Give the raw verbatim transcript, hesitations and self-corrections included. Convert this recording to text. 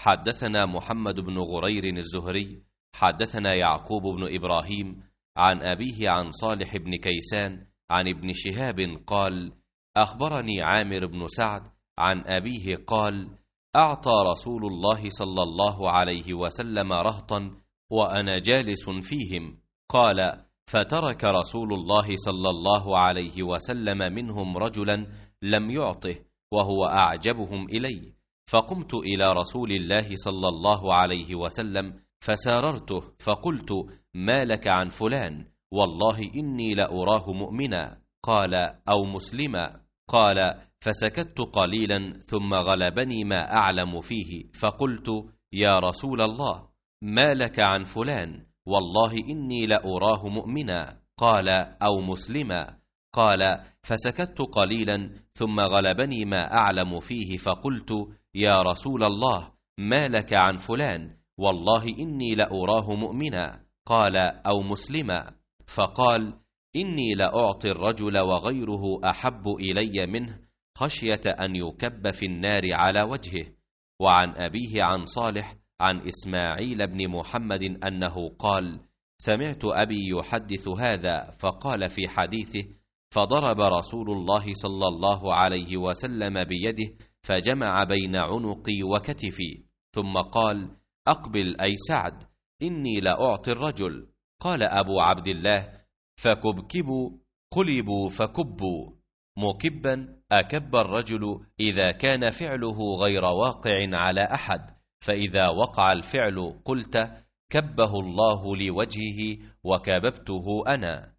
حدثنا محمد بن غرير الزهري حدثنا يعقوب بن إبراهيم عن أبيه عن صالح بن كيسان عن ابن شهاب قال: أخبرني عامر بن سعد عن أبيه قال: أعطى رسول الله صلى الله عليه وسلم رهطا وأنا جالس فيهم. قال: فترك رسول الله صلى الله عليه وسلم منهم رجلا لم يعطه وهو أعجبهم إلي، فقمت إلى رسول الله صلى الله عليه وسلم فساررته فقلت: ما لك عن فلان؟ والله إني لأراه مؤمنا. قال: أو مسلما. قال: فسكت قليلا ثم غلبني ما أعلم فيه، فقلت: يا رسول الله، ما لك عن فلان؟ والله إني لأراه مؤمنا. قال: أو مسلما. قال: فسكت قليلا ثم غلبني ما أعلم فيه، فقلت: يا رسول الله، ما لك عن فلان؟ والله إني لأراه مؤمنا. قال: أو مسلما. فقال: إني لأعطي الرجل وغيره أحب إلي منه خشية أن يكب في النار على وجهه. وعن أبيه عن صالح عن إسماعيل بن محمد أنه قال: سمعت أبي يحدث هذا، فقال في حديثه: فضرب رسول الله صلى الله عليه وسلم بيده فجمع بين عنقي وكتفي، ثم قال: أقبل أي سعد، إني لأعطي الرجل. قال أبو عبد الله: فكبكبوا قلبوا فكبوا. مكبا أكب الرجل إذا كان فعله غير واقع على أحد، فإذا وقع الفعل قلت: كبه الله لوجهه وكببته أنا.